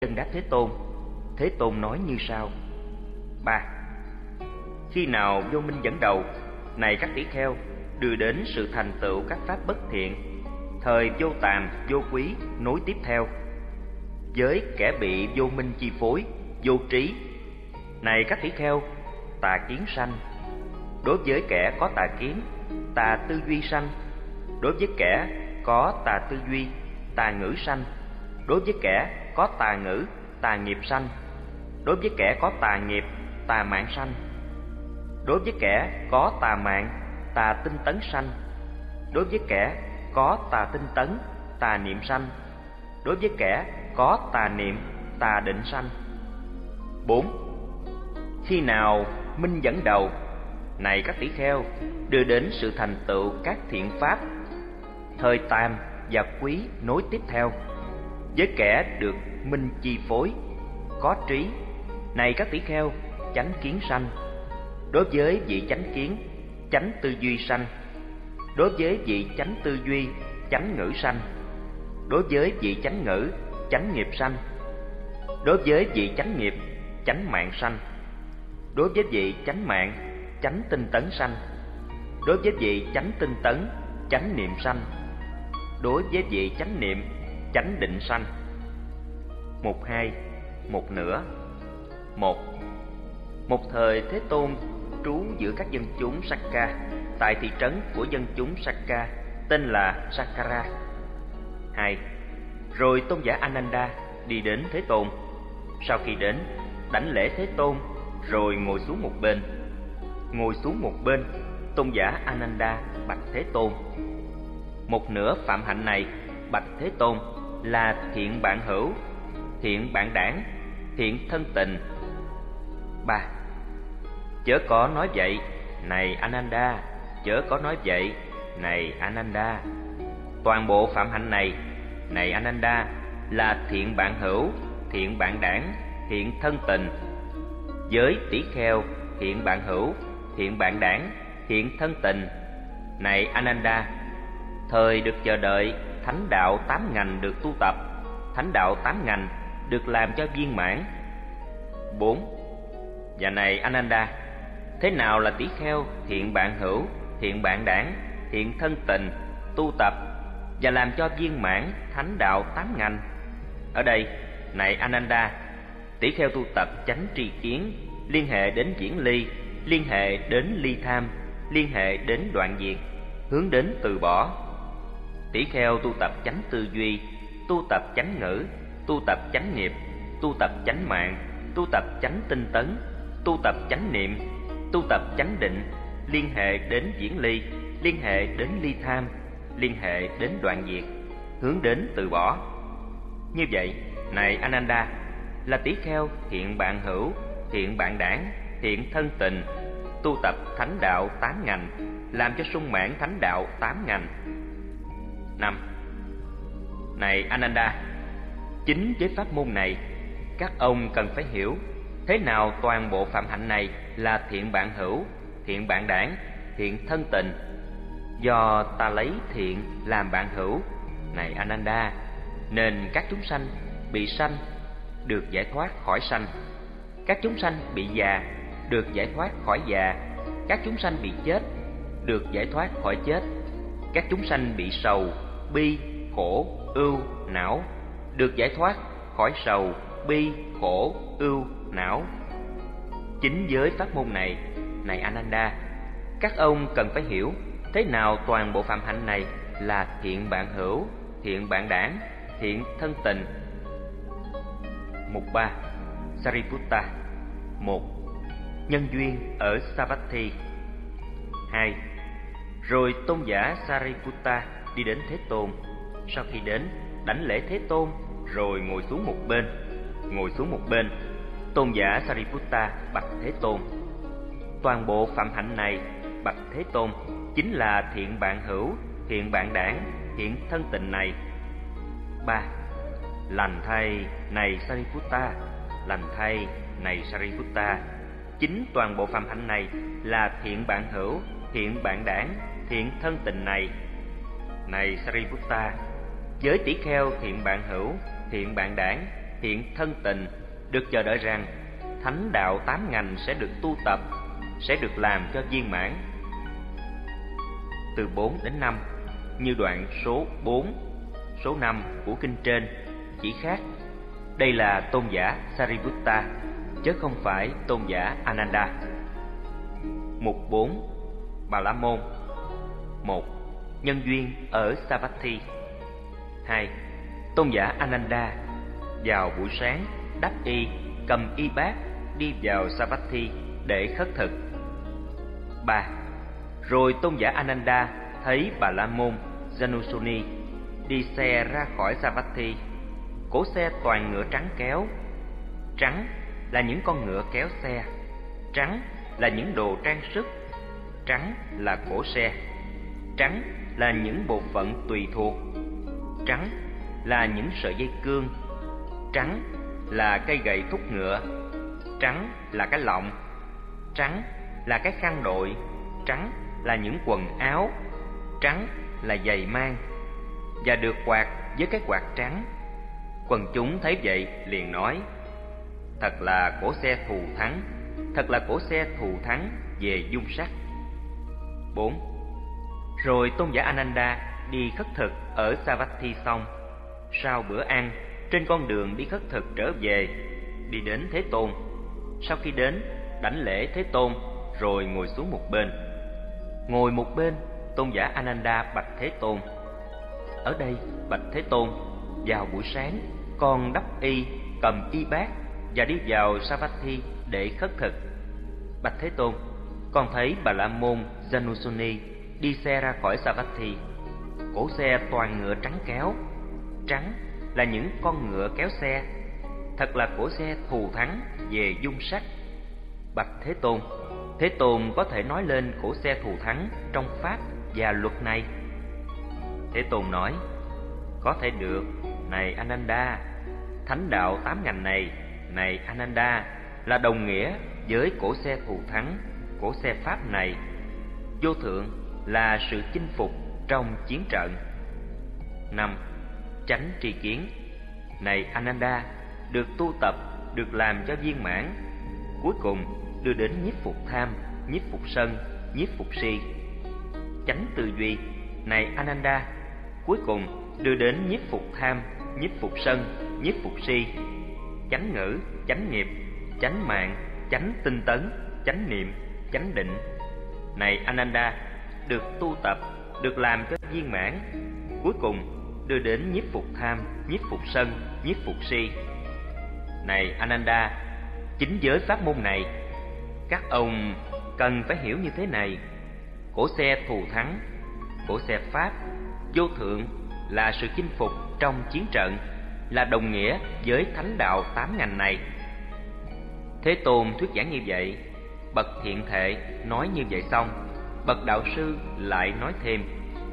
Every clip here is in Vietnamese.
Dân đáp Thế Tôn. Thế Tôn nói như sau: 3. Khi nào vô minh dẫn đầu, này các tỷ kheo, đưa đến sự thành tựu các pháp bất thiện, thời vô tàm, vô quý nối tiếp theo. Với kẻ bị vô minh chi phối, vô trí, này các tỷ kheo, tà kiến sanh. Đối với kẻ có tà kiến, tà tư duy sanh. Đối với kẻ có tà tư duy, tà ngữ sanh. Đối với kẻ có tà ngữ, tà nghiệp sanh. Đối với kẻ có tà nghiệp, tà mạng sanh. Đối với kẻ có tà mạng, tà tinh tấn sanh. Đối với kẻ có tà tinh tấn, tà niệm sanh. Đối với kẻ có tà niệm, tà định sanh. 4. Khi nào minh dẫn đầu, này các tỷ kheo, đưa đến sự thành tựu các thiện pháp, thời tàm và quý nối tiếp theo. Với kẻ được minh chi phối, có trí, này các tỷ kheo, chánh kiến sanh. Đối với vị chánh kiến, chánh tư duy sanh. Đối với vị chánh tư duy, chánh ngữ sanh. Đối với vị chánh ngữ, chánh nghiệp sanh. Đối với vị chánh nghiệp, chánh mạng sanh. Đối với vị chánh mạng, chánh tinh tấn sanh. Đối với vị chánh tinh tấn, chánh niệm sanh. Đối với vị chánh niệm, chánh định sanh. 1-2, một nửa. 1. Một thời Thế Tôn trú giữa các dân chúng Sakka tại thị trấn của dân chúng Sakka tên là Sakkara. 2. Rồi tôn giả Ananda đi đến Thế Tôn. Sau khi đến, đảnh lễ Thế Tôn rồi ngồi xuống một bên. Ngồi xuống một bên, tôn giả Ananda bạch Thế Tôn: một nửa phạm hạnh này, bạch Thế Tôn, là thiện bạn hữu, thiện bạn đảng, thiện thân tình. 3. Chớ có nói vậy, này Ananda, chớ có nói vậy, này Ananda. Toàn bộ phạm hạnh này, này Ananda, là thiện bạn hữu, thiện bạn đảng, thiện thân tình. Với tỷ kheo, thiện bạn hữu, thiện bạn đảng, thiện thân tình, này Ananda, thời được chờ đợi thánh đạo 8 ngành được tu tập, thánh đạo 8 ngành được làm cho viên mãn. 4. Và này Ananda, thế nào là tỷ kheo, thiện bạn hữu, thiện bạn đảng, thiện thân tình, tu tập và làm cho viên mãn thánh đạo 8 ngành? Ở đây, này Ananda, tỷ kheo tu tập chánh tri kiến, liên hệ đến viễn ly, liên hệ đến ly tham, liên hệ đến đoạn diệt, hướng đến từ bỏ. Tỷ kheo tu tập chánh tư duy, tu tập chánh ngữ, tu tập chánh nghiệp, tu tập chánh mạng, tu tập chánh tinh tấn, tu tập chánh niệm, tu tập chánh định, liên hệ đến viễn ly, liên hệ đến ly tham, liên hệ đến đoạn diệt, hướng đến từ bỏ. Như vậy, này Ananda, là tỷ kheo thiện bạn hữu, thiện bạn đảng, thiện thân tình, tu tập thánh đạo 8 ngành, làm cho sung mãn thánh đạo 8 ngành. 5. Này Ananda, chính với pháp môn này, các ông cần phải hiểu thế nào toàn bộ phạm hạnh này là thiện bạn hữu, thiện bạn đảng, thiện thân tình. Do ta lấy thiện làm bạn hữu, này Ananda, nên các chúng sanh bị sanh được giải thoát khỏi sanh, các chúng sanh bị già được giải thoát khỏi già, các chúng sanh bị chết được giải thoát khỏi chết, các chúng sanh bị sầu, bi, khổ, ưu, não được giải thoát khỏi sầu, bi, khổ, ưu, não. Chính với pháp môn này, này Ananda, các ông cần phải hiểu thế nào toàn bộ phạm hạnh này là thiện bạn hữu, thiện bạn đảng, thiện thân tình. 1-3. Sariputta. 1. Nhân duyên ở Savatthi. 2. Rồi tôn giả Sariputta đi đến Thế Tôn. Sau khi đến, đảnh lễ Thế Tôn rồi ngồi xuống một bên. Ngồi xuống một bên, tôn giả Sariputta bạch Thế Tôn: toàn bộ phạm hạnh này, bạch Thế Tôn, chính là thiện bạn hữu, thiện bạn đảng, thiện thân tình này. 3. Lành thay, này Sariputta, lành thay, này Sariputta, chính toàn bộ phạm hạnh này là thiện bạn hữu, thiện bạn đảng, thiện thân tình này. Này Sariputta, với tỷ kheo thiện bạn hữu, thiện bạn đảng, hiện thân tình, được chờ đợi rằng thánh đạo 8 ngành sẽ được tu tập, sẽ được làm cho viên mãn. Từ 4 đến 5, như đoạn số 4, số 5 của kinh trên chỉ khác. Đây là tôn giả Sariputta, chứ không phải tôn giả Ananda. Mục 4. Bà La Môn. 1. Nhân duyên ở Savatthi. 2. Tôn giả Ananda vào buổi sáng đắp y, cầm y bát đi vào Savatthi để khất thực. 3. Rồi tôn giả Ananda thấy Bà La Môn Janusoni đi xe ra khỏi Savatthi. Cỗ xe toàn ngựa trắng kéo. Trắng là những con ngựa kéo xe, trắng là những đồ trang sức, trắng là cỗ xe, trắng là những bộ phận tùy thuộc, trắng là những sợi dây cương, trắng là cây gậy thúc ngựa, trắng là cái lọng, trắng là cái khăn đội, trắng là những quần áo, trắng là giày mang, và được quạt với cái quạt trắng. Quần chúng thấy vậy liền nói: thật là cỗ xe thù thắng, thật là cỗ xe thù thắng về dung sắc. 4. Rồi tôn giả Ananda đi khất thực ở Savatthi xong, sau bữa ăn, trên con đường đi khất thực trở về, đi đến Thế Tôn. Sau khi đến, đảnh lễ Thế Tôn, rồi ngồi xuống một bên. Ngồi một bên, tôn giả Ananda bạch Thế Tôn: ở đây, bạch Thế Tôn, vào buổi sáng, con đắp y, cầm y bát và đi vào Savatthi để khất thực. Bạch Thế Tôn, con thấy Bà La Môn Janusoni đi xe ra khỏi Savatthi. Cỗ xe toàn ngựa trắng kéo, trắng là những con ngựa kéo xe, thật là cỗ xe thù thắng về dung sắc. Bạch Thế Tôn, Thế Tôn có thể nói lên cỗ xe thù thắng trong pháp và luật này? Thế Tôn nói: có thể được, này Ananda. Thánh đạo 8 ngành này, này Ananda, là đồng nghĩa với cỗ xe thù thắng, cỗ xe pháp này. Vô thượng là sự chinh phục trong chiến trận. 5. Chánh tri kiến. Này Ananda, được tu tập, được làm cho viên mãn, cuối cùng đưa đến nhiếp phục tham, nhiếp phục sân, nhiếp phục si. Chánh tư duy. Này Ananda, cuối cùng đưa đến nhiếp phục tham, nhiếp phục sân, nhiếp phục si. Chánh ngữ, chánh nghiệp, chánh mạng, chánh tinh tấn, chánh niệm, chánh định. Này Ananda, được tu tập, được làm cho viên mãn, cuối cùng đưa đến nhiếp phục tham, nhiếp phục sân, nhiếp phục si. Này Ananda, chính giới pháp môn này, các ông cần phải hiểu như thế này: cỗ xe thù thắng, cỗ xe pháp, vô thượng là sự chinh phục trong chiến trận, là đồng nghĩa với thánh đạo 8 ngành này. Thế Tôn thuyết giảng như vậy, bậc thiện thệ nói như vậy xong, bậc đạo sư lại nói thêm: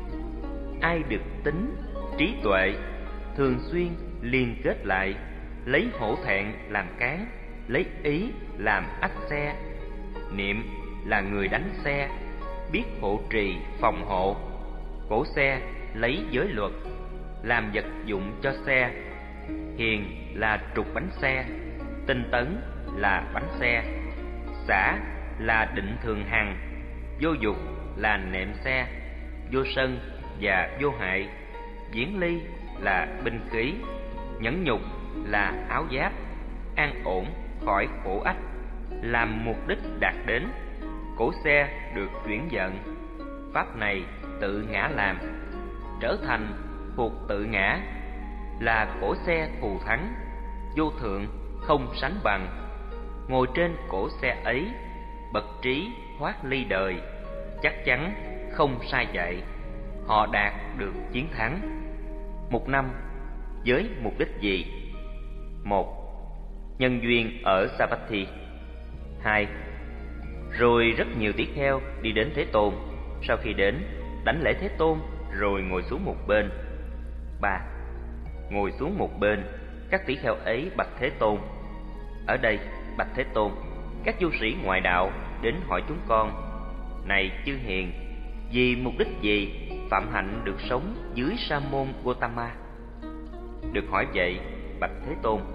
ai được tính, trí tuệ, thường xuyên liên kết lại, lấy hổ thẹn làm cán, lấy ý làm ách xe. Niệm là người đánh xe, biết hộ trì phòng hộ. Cỗ xe lấy giới luật, làm vật dụng cho xe. Hiền là trục bánh xe, tinh tấn là bánh xe, xả là định thường hằng, vô dục là nệm xe, vô sân và vô hại, viễn ly là binh khí, nhẫn nhục là áo giáp, an ổn khỏi khổ ách, làm mục đích đạt đến. Cỗ xe được chuyển vận, pháp này tự ngã làm, trở thành thuộc tự ngã, là cỗ xe thù thắng, vô thượng không sánh bằng. Ngồi trên cỗ xe ấy, bậc trí thoát ly đời, chắc chắn không sai dạy, họ đạt được chiến thắng. Mục 5. Với mục đích gì? 1. Nhân duyên ở Savatthi. 2. Rồi rất nhiều tỷ kheo đi đến Thế Tôn, sau khi đến, đảnh lễ Thế Tôn rồi ngồi xuống một bên. 3. Ngồi xuống một bên, các tỷ kheo ấy bạch Thế Tôn: ở đây, bạch Thế Tôn, các du sĩ ngoại đạo đến hỏi chúng con: này chư hiền, vì mục đích gì Phạm Hạnh được sống dưới sa môn Gotama? Được hỏi vậy, bạch Thế Tôn: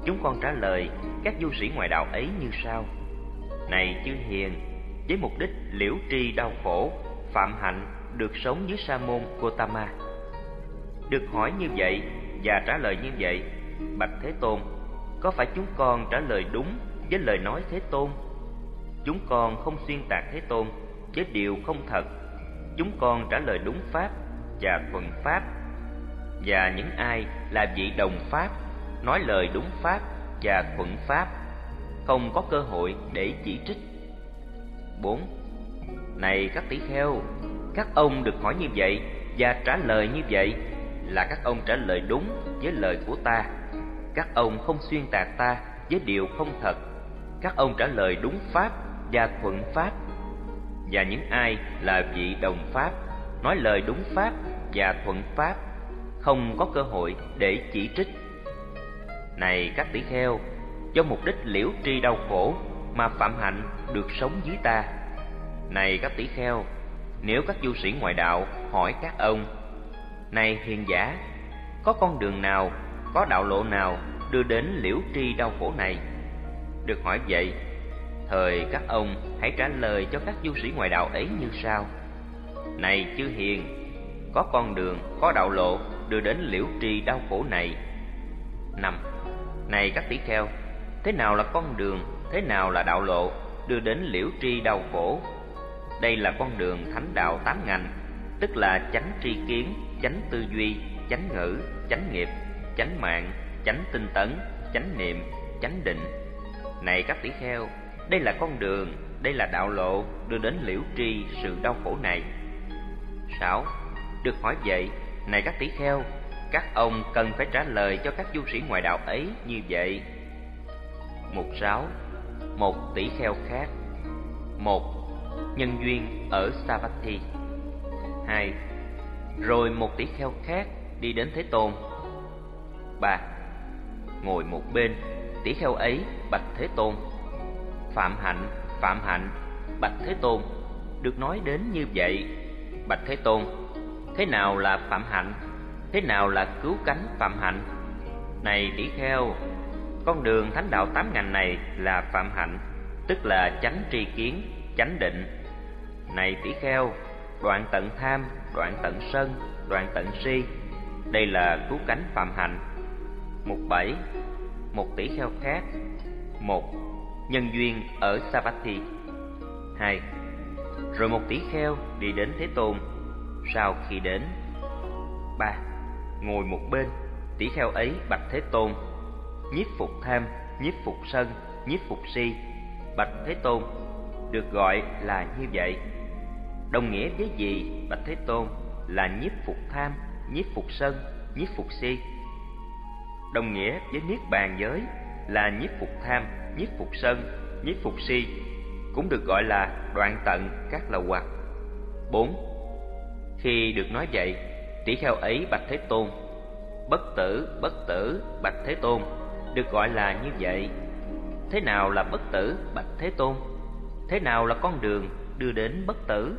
Chúng con trả lời các du sĩ ngoại đạo ấy như sau: Này chư hiền, với mục đích liễu tri đau khổ, phạm hạnh được sống dưới sa môn Gotama. Được hỏi như vậy và trả lời như vậy, bạch Thế Tôn, có phải chúng con trả lời đúng với lời nói Thế Tôn? Chúng con không xuyên tạc Thế Tôn với điều không thật. Chúng con trả lời đúng pháp và thuận pháp. Và những ai là vị đồng pháp, nói lời đúng pháp và thuận pháp, không có cơ hội để chỉ trích. 4. Này các tỷ kheo, các ông được hỏi như vậy và trả lời như vậy là các ông trả lời đúng với lời của ta. Các ông không xuyên tạc ta với điều không thật. Các ông trả lời đúng pháp và thuận pháp. Và những ai là vị đồng pháp, nói lời đúng pháp và thuận pháp, không có cơ hội để chỉ trích. Này các tỷ kheo, do mục đích liễu tri đau khổ mà phạm hạnh được sống dưới ta. Này các tỷ kheo, nếu các du sĩ ngoại đạo hỏi các ông: Này hiền giả, có con đường nào, có đạo lộ nào đưa đến liễu tri đau khổ này? Được hỏi vậy, thời các ông hãy trả lời cho các du sĩ ngoại đạo ấy như sau: Này chư hiền, có con đường, có đạo lộ đưa đến liễu tri đau khổ này. 5. Này các tỷ kheo, thế nào là con đường, thế nào là đạo lộ đưa đến liễu tri đau khổ? Đây là con đường thánh đạo 8 ngành, tức là chánh tri kiến, chánh tư duy, chánh ngữ, chánh nghiệp, chánh mạng, chánh tinh tấn, chánh niệm, chánh định. Này các tỷ kheo, đây là con đường, đây là đạo lộ đưa đến liễu tri sự đau khổ này. 6. Được hỏi vậy, này các tỷ kheo, các ông cần phải trả lời cho các du sĩ ngoại đạo ấy như vậy. Mục 6. Một tỷ kheo khác. 1. Nhân duyên ở Savatthi. 2. Rồi một tỷ kheo khác đi đến Thế Tôn. 3. Ngồi một bên, tỷ kheo ấy bạch Thế Tôn: Phạm hạnh, bạch Thế Tôn. Được nói đến như vậy, bạch Thế Tôn, thế nào là phạm hạnh? Thế nào là cứu cánh phạm hạnh? Này tỷ kheo, con đường thánh đạo 8 ngành này là phạm hạnh, tức là chánh tri kiến, chánh định. Này tỷ kheo, đoạn tận tham, đoạn tận sân, đoạn tận si, đây là cứu cánh phạm hạnh. Mục 7. Một tỷ kheo khác. 1. Nhân duyên ở Savatthi. 2. Rồi một tỷ kheo đi đến Thế Tôn. Sau khi đến. 3. Ngồi một bên, tỷ kheo ấy bạch Thế Tôn: Nhiếp phục tham, nhiếp phục sân, nhiếp phục si, bạch Thế Tôn. Được gọi là như vậy. Đồng nghĩa với gì, bạch Thế Tôn, là nhiếp phục tham, nhiếp phục sân, nhiếp phục si? Đồng nghĩa với niết bàn giới là nhiếp phục tham, nhiếp phục sân, nhiếp phục si, cũng được gọi là đoạn tận các lậu hoặc. 4. Khi được nói vậy, tỷ kheo ấy bạch Thế Tôn: Bất tử, bạch Thế Tôn. Được gọi là như vậy. Thế nào là bất tử, bạch Thế Tôn? Thế nào là con đường đưa đến bất tử?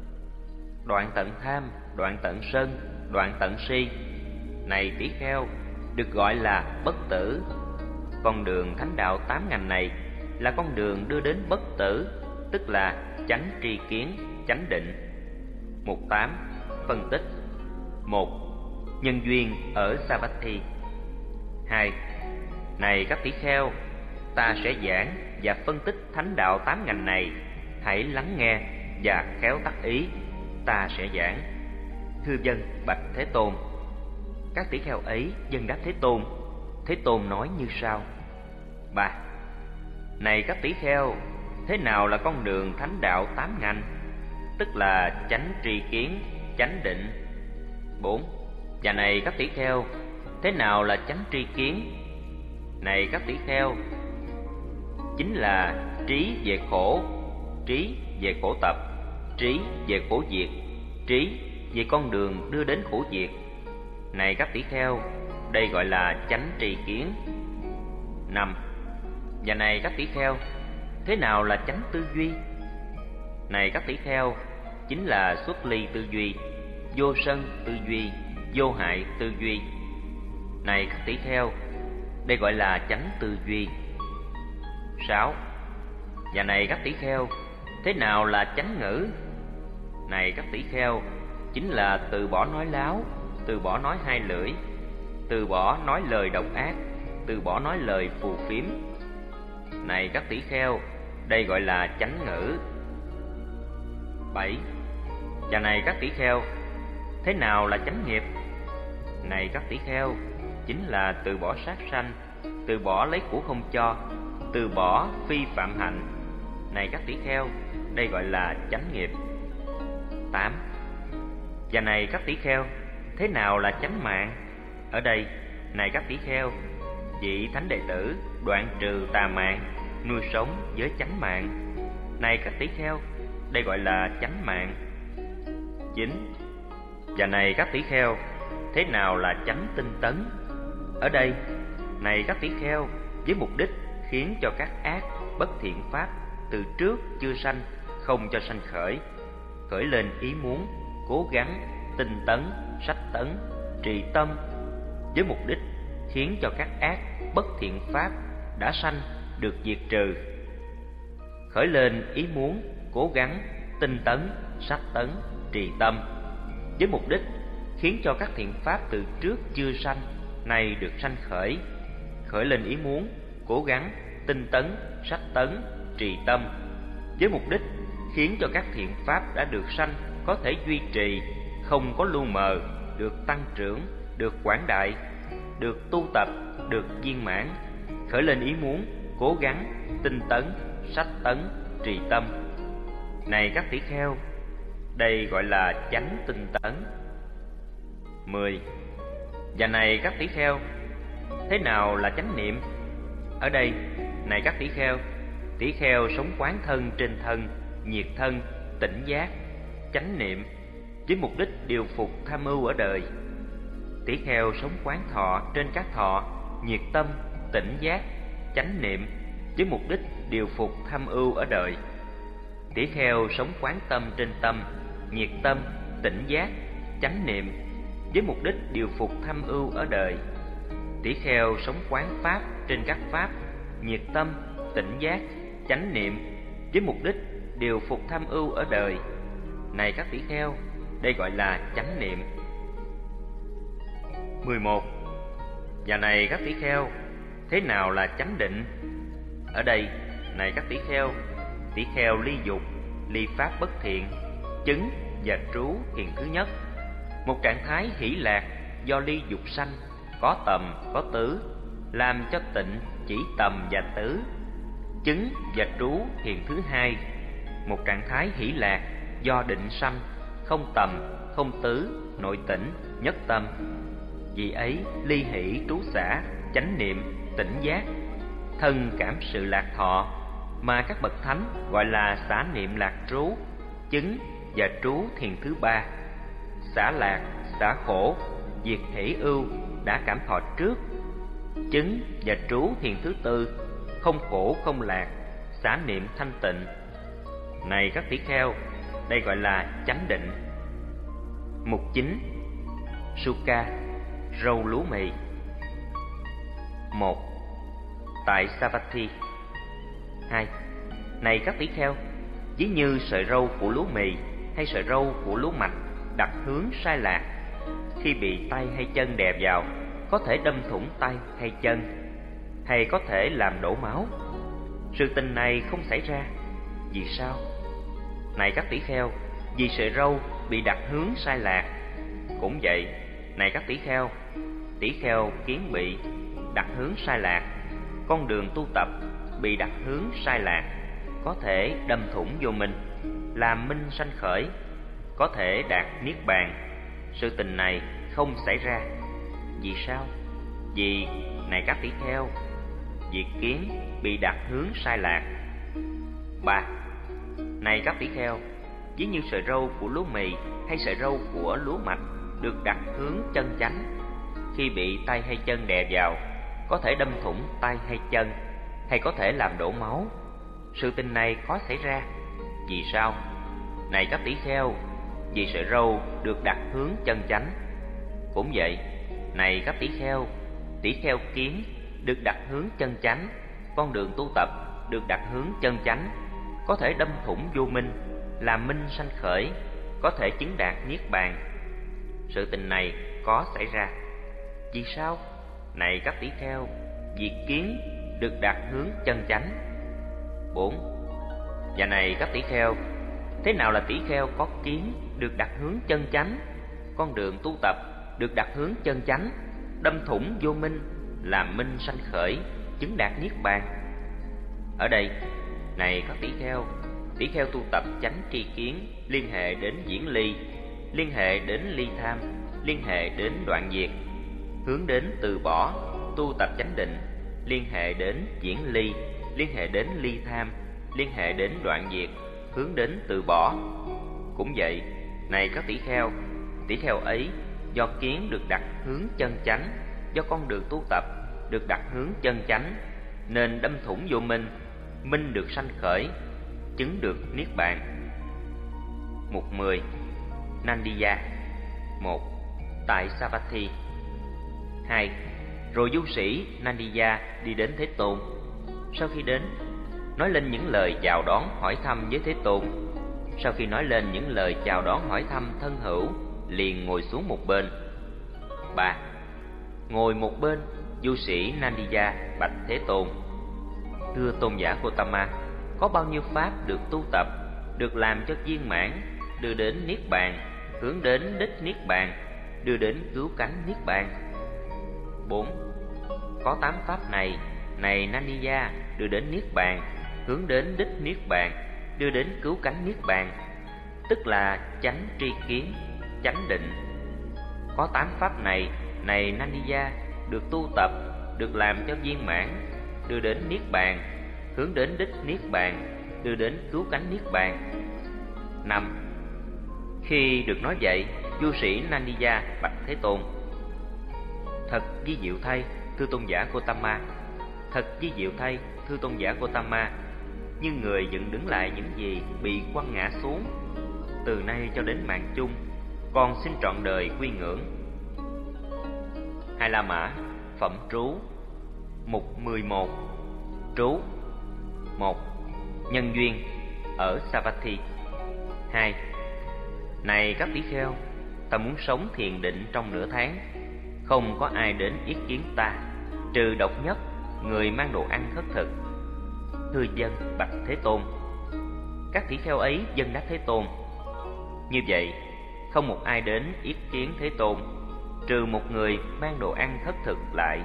Đoạn tận tham, đoạn tận sân, đoạn tận si. Này tỷ kheo, được gọi là bất tử. Con đường thánh đạo 8 ngành này là con đường đưa đến bất tử, tức là chánh tri kiến, chánh định. Mục 8. Phân tích. 1. Nhân duyên ở Savatthi. 2. Này các tỷ kheo, ta sẽ giảng và phân tích thánh đạo 8 ngành này, hãy lắng nghe và khéo tác ý. Ta sẽ giảng. Thưa vâng, bạch Thế Tôn. Các tỷ kheo ấy vâng đáp Thế Tôn. Thế Tôn nói như sau: 3. Này các tỷ kheo, thế nào là con đường thánh đạo 8 ngành, tức là chánh tri kiến, chánh định? 4. Và này các tỷ kheo, thế nào là chánh tri kiến? Này các tỷ kheo, chính là trí về khổ, trí về khổ tập, trí về khổ diệt, trí về con đường đưa đến khổ diệt. Này các tỷ kheo, đây gọi là chánh tri kiến. 5. Và này các tỷ kheo, thế nào là chánh tư duy? Này các tỷ kheo, chính là xuất ly tư duy, vô sân tư duy, vô hại tư duy. Này các tỷ kheo, đây gọi là chánh tư duy. 6. Và này các tỷ kheo, thế nào là chánh ngữ? Này các tỷ kheo, chính là từ bỏ nói láo, từ bỏ nói hai lưỡi, từ bỏ nói lời độc ác, từ bỏ nói lời phù phiếm. Này các tỷ kheo, đây gọi là chánh ngữ. 7. Và này các tỷ kheo, thế nào là chánh nghiệp? Này các tỷ kheo, chính là từ bỏ sát sanh, từ bỏ lấy của không cho, từ bỏ phi phạm hạnh. Này các tỷ kheo, đây gọi là chánh nghiệp. 8. Và này các tỷ kheo, thế nào là chánh mạng? Ở đây, này các tỷ kheo, vị thánh đệ tử đoạn trừ tà mạng, nuôi sống với chánh mạng. Này các tỷ kheo, đây gọi là chánh mạng. 9. Và này các tỷ kheo, thế nào là chánh tinh tấn? Ở đây, này các tỷ kheo, với mục đích khiến cho các ác bất thiện pháp từ trước chưa sanh không cho sanh khởi, khởi lên ý muốn, cố gắng, tinh tấn, sách tấn, trì tâm, với mục đích khiến cho các ác bất thiện pháp đã sanh được diệt trừ, khởi lên ý muốn, cố gắng, tinh tấn, sách tấn, trì tâm, với mục đích khiến cho các thiện pháp từ trước chưa sanh này được sanh khởi, khởi lên ý muốn, cố gắng, tinh tấn, sách tấn, trì tâm, với mục đích khiến cho các thiện pháp đã được sanh có thể duy trì, không có lu mờ, được tăng trưởng, được quảng đại, được tu tập, được viên mãn, khởi lên ý muốn, cố gắng, tinh tấn, sách tấn, trì tâm. Này các tỷ kheo, đây gọi là chánh tinh tấn. 10. Và này các tỷ kheo, thế nào là chánh niệm? Ở đây, này các tỷ kheo sống quán thân trên thân, nhiệt thân, tỉnh giác, chánh niệm, với mục đích điều phục tham ưu ở đời. Tỷ kheo sống quán thọ trên các thọ, nhiệt tâm, tỉnh giác, chánh niệm, với mục đích điều phục tham ưu ở đời. Tỷ kheo sống quán tâm trên tâm, nhiệt tâm, tỉnh giác, chánh niệm, với mục đích điều phục tham ưu ở đời. Tỷ kheo sống quán pháp trên các pháp, nhiệt tâm, tỉnh giác, chánh niệm, với mục đích điều phục tham ưu ở đời. Này các tỷ kheo, đây gọi là chánh niệm. 11. Và này các tỷ kheo, thế nào là chánh định? Ở đây, này các tỷ kheo ly dục, ly pháp bất thiện, chứng và trú thiền thứ nhất, một trạng thái hỷ lạc do ly dục sanh, có tầm có tứ, làm cho tịnh chỉ tầm và tứ. Chứng và trú thiền thứ hai, một trạng thái hỷ lạc do định sanh, không tầm không tứ, nội tỉnh nhất tâm. Vì ấy ly hỷ trú xả, chánh niệm, tỉnh giác, thân cảm sự lạc thọ, mà các bậc thánh gọi là xả niệm lạc trú. Chứng và trú thiền thứ ba, xả lạc, xả khổ, diệt hỷ ưu đã cảm thọ trước. Chứng và trú thiền thứ tư, không khổ không lạc, xả niệm thanh tịnh. Này các tỷ kheo, đây gọi là chánh định. Mục 9. Sukha, râu lúa mì. 1. Tại Savatthi. 2. Này các tỷ kheo, ví như sợi râu của lúa mì hay sợi râu của lúa mạch đặt hướng sai lạc, khi bị tay hay chân đè vào, có thể đâm thủng tay hay chân, hay có thể làm đổ máu. Sự tình này không xảy ra. Vì sao? Này các tỷ kheo, vì sợi râu bị đặt hướng sai lạc. Cũng vậy, này các tỷ kheo kiến bị đặt hướng sai lạc, con đường tu tập bị đặt hướng sai lạc, có thể đâm thủng vô mình, làm minh sanh khởi, có thể đạt niết bàn. Sự tình này không xảy ra. Vì sao? Vì, này các tỷ kheo, vì kiến bị đặt hướng sai lạc. 3. Này các tỷ kheo, ví như sợi râu của lúa mì hay sợi râu của lúa mạch được đặt hướng chân chánh, khi bị tay hay chân đè vào, có thể đâm thủng tay hay chân, hay có thể làm đổ máu. Sự tình này khó xảy ra. Vì sao? Này các tỷ kheo, vì sợi râu được đặt hướng chân chánh. Cũng vậy, này các tỷ kheo kiến được đặt hướng chân chánh, con đường tu tập được đặt hướng chân chánh, có thể đâm thủng vô minh, làm minh sanh khởi, có thể chứng đạt niết bàn. Sự tình này có xảy ra. Vì sao? Này các tỷ kheo, vì kiến được đặt hướng chân chánh. 4. Và này các tỷ kheo, thế nào là tỷ kheo có kiến được đặt hướng chân chánh, con đường tu tập được đặt hướng chân chánh, đâm thủng vô minh, làm minh sanh khởi, chứng đạt niết bàn? Ở đây, này các tỷ kheo tu tập chánh tri kiến, liên hệ đến diễn ly, liên hệ đến ly tham, liên hệ đến đoạn diệt, hướng đến từ bỏ, tu tập chánh định, liên hệ đến diễn ly, liên hệ đến ly tham, liên hệ đến đoạn diệt, hướng đến từ bỏ. Cũng vậy, này các tỷ kheo ấy do kiến được đặt hướng chân chánh, do con đường tu tập được đặt hướng chân chánh, nên đâm thủng vô minh, minh được sanh khởi, chứng được niết bàn. Mục 10. Nandiya. 1. Tại Savatthi. 2. Rồi du sĩ Nandiya đi đến Thế Tôn. Sau khi đến, nói lên những lời chào đón hỏi thăm với Thế Tôn. Sau khi nói lên những lời chào đón hỏi thăm thân hữu, liền ngồi xuống một bên. 3. Ngồi một bên, du sĩ Nandiya bạch Thế Tôn: Thưa tôn giả Gotama, có bao nhiêu pháp được tu tập, được làm cho viên mãn, đưa đến niết bàn, hướng đến đích niết bàn, đưa đến cứu cánh niết bàn? 4. Có 8 pháp này, này Nandiya, đưa đến niết bàn, hướng đến đích niết bàn, đưa đến cứu cánh niết bàn, tức là chánh tri kiến, chánh định. Có 8 pháp này, này Nandiya, được tu tập, được làm cho viên mãn, đưa đến niết bàn, hướng đến đích niết bàn, đưa đến cứu cánh niết bàn. 5. Khi được nói vậy, du sĩ Nandiya bạch Thế Tôn: Thật vi diệu thay, thưa tôn giả Gotama. Thật vi diệu thay, thưa tôn giả Gotama. Như người dựng đứng lại những gì bị quăng ngã xuống. Từ nay cho đến mạng chung, con xin trọn đời quy ngưỡng. Hai La Mã. Phẩm trú. Mục 11. Trú. 1. Nhân duyên ở Savatthi. 2. Này các tỷ kheo, ta muốn sống thiền định trong nửa tháng, không có ai đến yết kiến ta, trừ độc nhất, người mang đồ ăn khất thực. Thưa dân bạch Thế Tôn. Các tỷ kheo ấy dân đáp Thế Tôn: Như vậy, không một ai đến yết kiến Thế Tôn, trừ một người mang đồ ăn khất thực lại.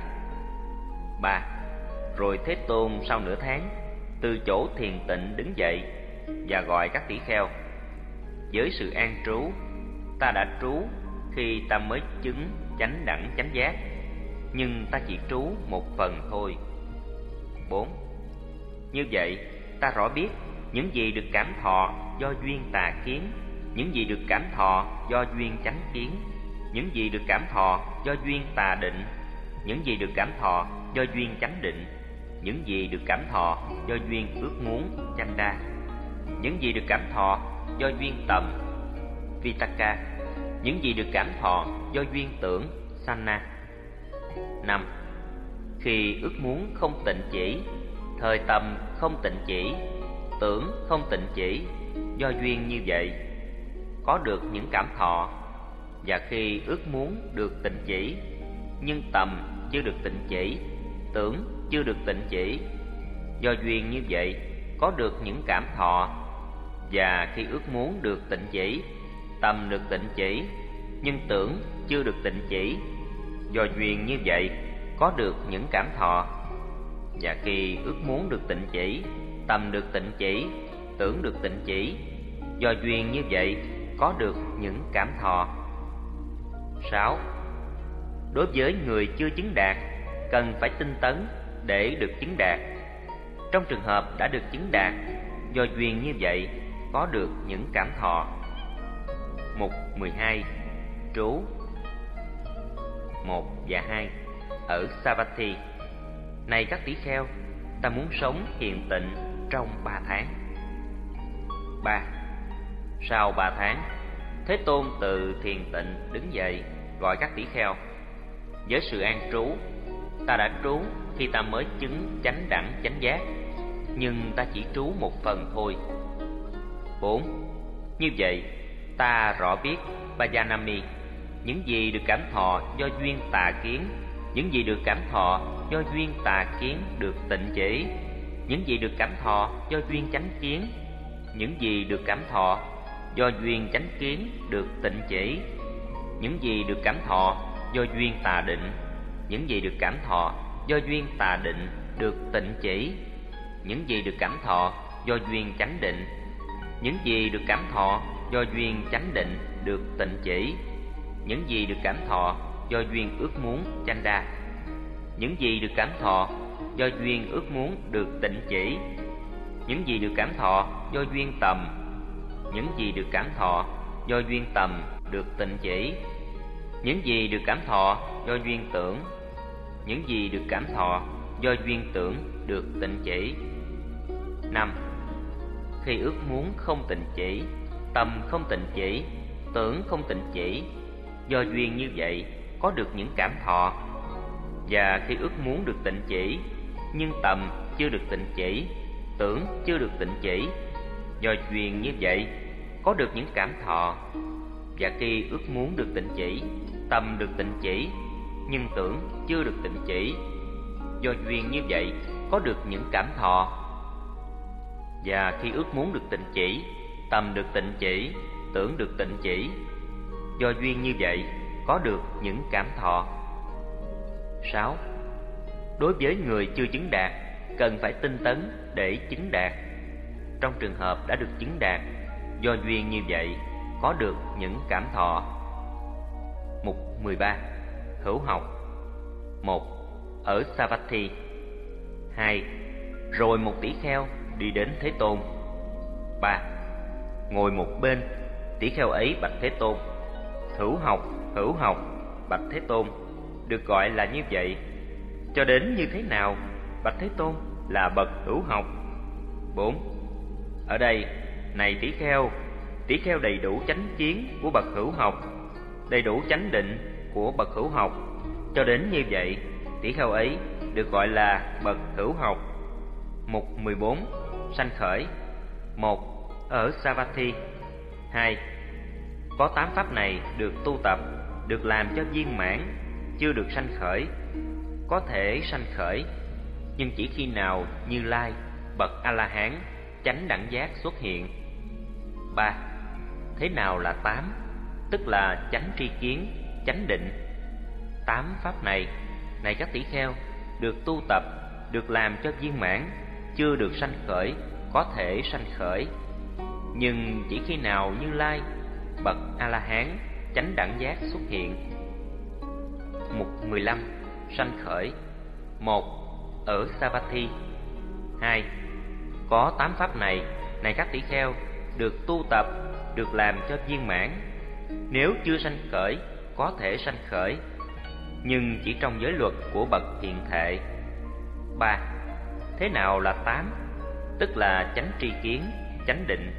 3. Rồi Thế Tôn sau nửa tháng, từ chỗ thiền tịnh đứng dậy và gọi các tỷ kheo: Với sự an trú, ta đã trú khi ta mới chứng chánh đẳng chánh giác, nhưng ta chỉ trú một phần thôi. 4. Như vậy, ta rõ biết những gì được cảm thọ do duyên tà kiến, những gì được cảm thọ do duyên chánh kiến, những gì được cảm thọ do duyên tà định, những gì được cảm thọ do duyên chánh định, những gì được cảm thọ do duyên ước muốn chánh đa, những gì được cảm thọ do duyên tầm vitaka, những gì được cảm thọ do duyên tưởng sanna. 5. Khi ước muốn không tịnh chỉ, thời tầm không tịnh chỉ, tưởng không tịnh chỉ, do duyên như vậy có được những cảm thọ. Và khi ước muốn được tịnh chỉ, nhưng tầm chưa được tịnh chỉ, tưởng chưa được tịnh chỉ, do duyên như vậy có được những cảm thọ. Và khi ước muốn được tịnh chỉ, tầm được tịnh chỉ, nhưng tưởng chưa được tịnh chỉ, do duyên như vậy có được những cảm thọ. Và khi ước muốn được tịnh chỉ, tầm được tịnh chỉ, tưởng được tịnh chỉ, do duyên như vậy có được những cảm thọ. 6. Đối với người chưa chứng đạt, cần phải tinh tấn để được chứng đạt. Trong trường hợp đã được chứng đạt, do duyên như vậy có được những cảm thọ. Mục 12. Trú. 1 và 2. Ở Savatthi. Này các tỷ kheo, ta muốn sống thiền tịnh trong 3 tháng. 3. Sau 3 tháng, Thế Tôn từ thiền tịnh đứng dậy, gọi các tỷ kheo: Với sự an trú, ta đã trú khi ta mới chứng chánh đẳng chánh giác, nhưng ta chỉ trú một phần thôi. 4. Như vậy, ta rõ biết Bajanami, những gì được cảm thọ do duyên tà kiến, những gì được cảm thọ do duyên tà kiến được tịnh chỉ, những gì được cảm thọ do duyên chánh kiến, những gì được cảm thọ do duyên chánh kiến được tịnh chỉ, những gì được cảm thọ do duyên tà định, những gì được cảm thọ do duyên tà định được tịnh chỉ, những gì được cảm thọ do duyên chánh định, những gì được cảm thọ do duyên chánh định được tịnh chỉ, những gì được cảm thọ do duyên ước muốn chanda, những gì được cảm thọ do duyên ước muốn được tịnh chỉ, những gì được cảm thọ do duyên tầm, những gì được cảm thọ do duyên tầm được tịnh chỉ, những gì được cảm thọ do duyên tưởng, những gì được cảm thọ do duyên tưởng được tịnh chỉ. 5. Khi ước muốn không tịnh chỉ, tâm không tịnh chỉ, tưởng không tịnh chỉ, do duyên như vậy có được những cảm thọ. Và khi ước muốn được tịnh chỉ, nhưng tầm chưa được tịnh chỉ, tưởng chưa được tịnh chỉ, do duyên như vậy có được những cảm thọ. Và khi ước muốn được tịnh chỉ, tâm được tịnh chỉ, nhưng tưởng chưa được tịnh chỉ, do duyên như vậy có được những cảm thọ. Và khi ước muốn được tịnh chỉ, tâm được tịnh chỉ, tưởng được tịnh chỉ, do duyên như vậy có được những cảm thọ. 6. Đối với người chưa chứng đạt, cần phải tinh tấn để chứng đạt. Trong trường hợp đã được chứng đạt, do duyên như vậy có được những cảm thọ. Mục 13. Hữu học. 1. Ở Savatthi. 2. Rồi một tỷ kheo đi đến Thế Tôn. 3. Ngồi một bên, tỷ kheo ấy bạch Thế Tôn: hữu học, bạch Thế Tôn, được gọi là như vậy. Cho đến như thế nào, bạch Thế Tôn, là bậc hữu học? 4. Ở đây, này tỷ kheo đầy đủ chánh kiến của bậc hữu học, đầy đủ chánh định của bậc hữu học. Cho đến như vậy, tỷ kheo ấy được gọi là bậc hữu học. Mục 14. Sanh khởi. 1. Ở Savatthi. 2. Có 8 pháp này được tu tập, được làm cho viên mãn, chưa được sanh khởi, có thể sanh khởi, nhưng chỉ khi nào Như Lai, bậc A-la-hán, chánh đẳng giác xuất hiện. 3. Thế nào là 8? Tức là chánh tri kiến, chánh định. 8 pháp này, này các tỷ kheo, được tu tập, được làm cho viên mãn, chưa được sanh khởi, có thể sanh khởi, nhưng chỉ khi nào Như Lai, bậc A-la-hán, chánh đẳng giác xuất hiện. Mục 15. Sanh khởi. 1. Ở Savatthi. 2. Có 8 pháp này, này các tỷ kheo, được tu tập, được làm cho viên mãn. Nếu chưa sanh khởi, có thể sanh khởi, nhưng chỉ trong giới luật của bậc thiện thệ. 3. Thế nào là 8? Tức là chánh tri kiến, chánh định.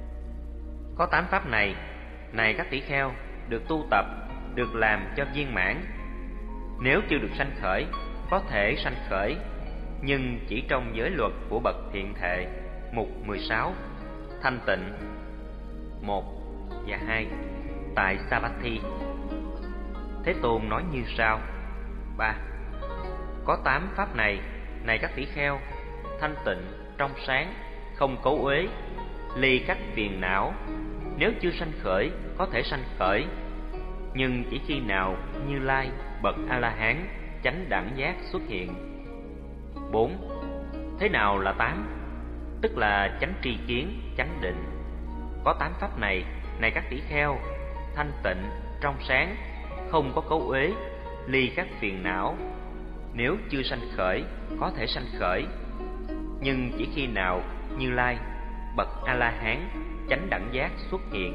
Có 8 pháp này, này các tỷ kheo, được tu tập, được làm cho viên mãn. Nếu chưa được sanh khởi, có thể sanh khởi, nhưng chỉ trong giới luật của bậc thiện thệ. Mục 16. Thanh tịnh. 1 và 2. Tại Savatthi. Thế Tôn nói như sau. 3. Có 8 pháp này, này các tỷ kheo, thanh tịnh, trong sáng, không cấu uế, ly cách phiền não. Nếu chưa sanh khởi, có thể sanh khởi, nhưng chỉ khi nào Như Lai, bậc A-la-hán, chánh đẳng giác xuất hiện. 4. Thế nào là 8? Tức là chánh tri kiến, chánh định. Có 8 pháp này, này các tỷ kheo, thanh tịnh, trong sáng, không có cấu uế, ly các phiền não. Nếu chưa sanh khởi, có thể sanh khởi, nhưng chỉ khi nào Như Lai, bậc A-la-hán, chánh đẳng giác xuất hiện.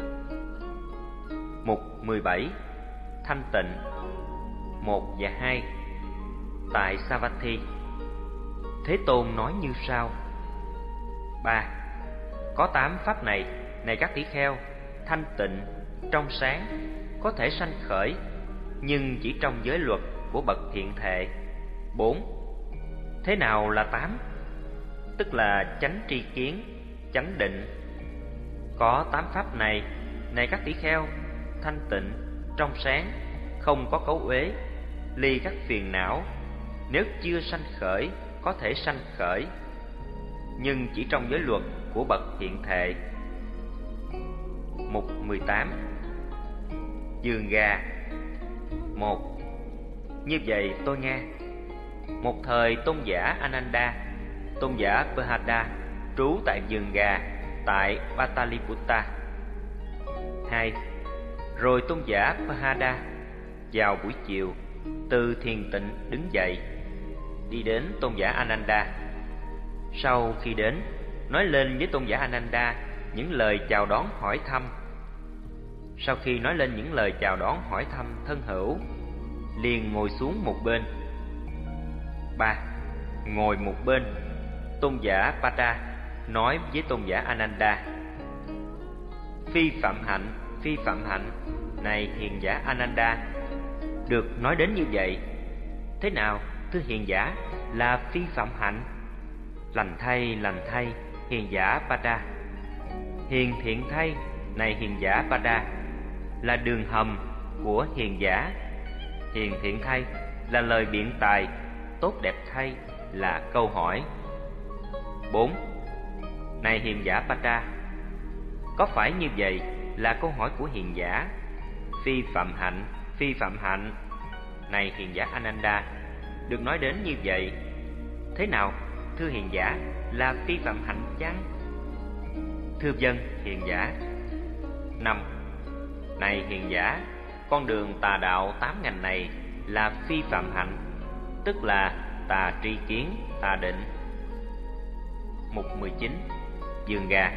Mục 17. Thanh tịnh. 1 và 2. Tại Savatthi. Thế Tôn nói như sau. 3. Có 8 pháp này, này các tỷ kheo, thanh tịnh, trong sáng, có thể sanh khởi, nhưng chỉ trong giới luật của bậc thiện thệ. 4. Thế nào là 8? Tức là chánh tri kiến, chánh định. Có 8 pháp này, này các tỷ kheo, thanh tịnh, trong sáng, không có cấu uế, ly các phiền não. Nếu chưa sanh khởi, có thể sanh khởi, nhưng chỉ trong giới luật của bậc hiện thệ. Mục 18. Giường gà. 1. Như vậy tôi nghe. Một thời tôn giả Ananda, tôn giả Pahada trú tại vườn gà tại Pataliputta. 2. Rồi tôn giả Pahada vào buổi chiều từ thiền tịnh đứng dậy, đi đến tôn giả Ananda. Sau khi đến, nói lên với tôn giả Ananda những lời chào đón hỏi thăm. Sau khi nói lên những lời chào đón hỏi thăm thân hữu, liền ngồi xuống một bên. 3. Ngồi một bên, tôn giả Pada nói với tôn giả Ananda: phi phạm hạnh, này hiền giả Ananda. Được nói đến như vậy, thế nào thưa hiền giả là phi phạm hạnh? Lành thay hiền giả Pada. Hiền thiện thay, này hiền giả Pada, là đường hầm của hiền giả. Hiền thiện thay là lời biện tài, tốt đẹp thay là câu hỏi. 4. Này hiền giả Pada, có phải như vậy là câu hỏi của hiền giả? Phi phạm hạnh, này hiền giả Ananda, được nói đến như vậy, thế nào thưa hiền giả là phi phạm hạnh chăng? Thưa vâng hiền giả. 5. Này hiền giả, con đường tà đạo 8 ngành này là phi phạm hạnh, tức là tà tri kiến, tà định. Mục 19. Giường gà.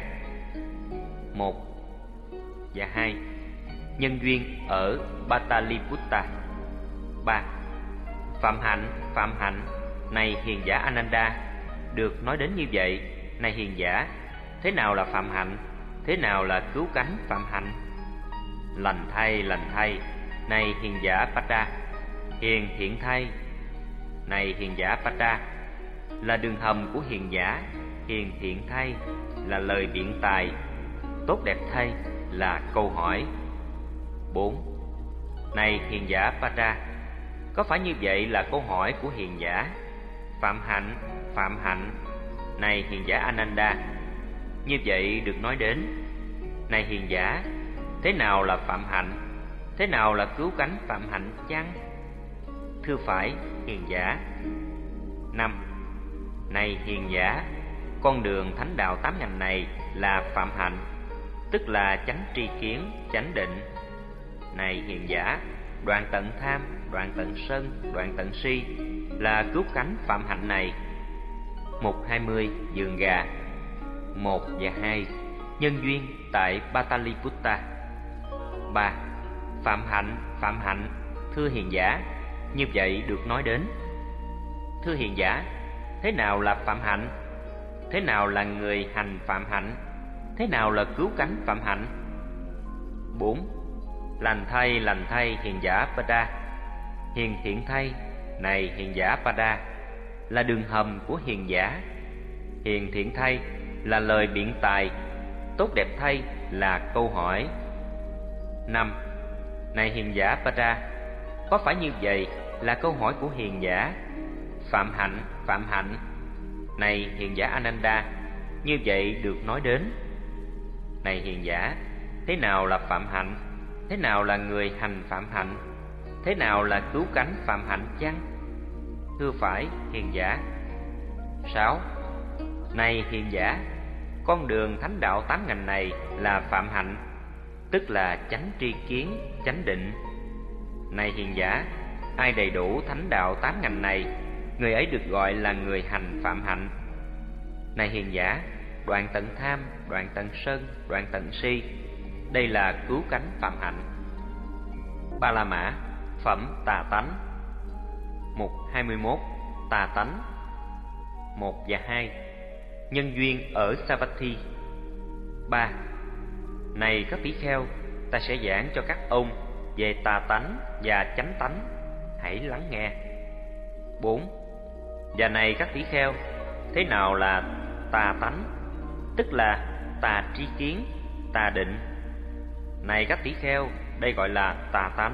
1 và 2. Nhân duyên ở Pataliputta. 3. Phạm hạnh, này hiền giả Ananda, được nói đến như vậy, này hiền giả, thế nào là phạm hạnh? Thế nào là cứu cánh phạm hạnh? Lành thay, này hiền giả Pada. Hiền thiện thay, này hiền giả Pada, là đường hầm của hiền giả. Hiền thiện thay là lời biện tài, tốt đẹp thay là câu hỏi. 4. Này hiền giả Pada, có phải như vậy là câu hỏi của hiền giả? Phạm hạnh, này hiền giả Ananda, như vậy được nói đến, này hiền giả, thế nào là phạm hạnh? Thế nào là cứu cánh phạm hạnh chăng? Thưa phải hiền giả. 5. Này hiền giả, con đường thánh đạo 8 ngành này là phạm hạnh, tức là chánh tri kiến, chánh định. Này hiền giả, đoạn tận tham, đoạn tận sân, đoạn tận si là cứu cánh phạm hạnh này. Mục 20. Giường gà. 1 và 2. Nhân duyên tại Pataliputta. 3. Phạm hạnh, thưa hiền giả, như vậy được nói đến. Thưa hiền giả, thế nào là phạm hạnh? Thế nào là người hành phạm hạnh? Thế nào là cứu cánh phạm hạnh? 4. Lành thay hiền giả Pada. Hiền thiện thay, này hiền giả Pada, là đường hầm của hiền giả. Hiền thiện thay là lời biện tài, tốt đẹp thay là câu hỏi. 5. Này hiền giả Pada, có phải như vậy là câu hỏi của hiền giả? Phạm hạnh, này hiền giả Ananda, như vậy được nói đến. Này hiền giả, thế nào là phạm hạnh? Thế nào là người hành phạm hạnh? Thế nào là cứu cánh phạm hạnh chăng? Thưa phải hiền giả. 6. Này hiền giả, con đường thánh đạo 8 ngành này là phạm hạnh, tức là chánh tri kiến, chánh định. Này hiền giả, ai đầy đủ thánh đạo 8 ngành này, người ấy được gọi là người hành phạm hạnh. Này hiền giả, đoạn tận tham, đoạn tận sân, đoạn tận si, đây là cứu cánh phạm hạnh. Ba la mã, phẩm tà tánh. Mục 21. Tà tánh. 1 và 2. Nhân duyên ở Savatthi. 3. Này các tỷ kheo, ta sẽ giảng cho các ông về tà tánh và chánh tánh, hãy lắng nghe. 4. Và này các tỷ kheo, thế nào là tà tánh? Tức là tà tri kiến, tà định. Này các tỷ kheo, đây gọi là tà tánh.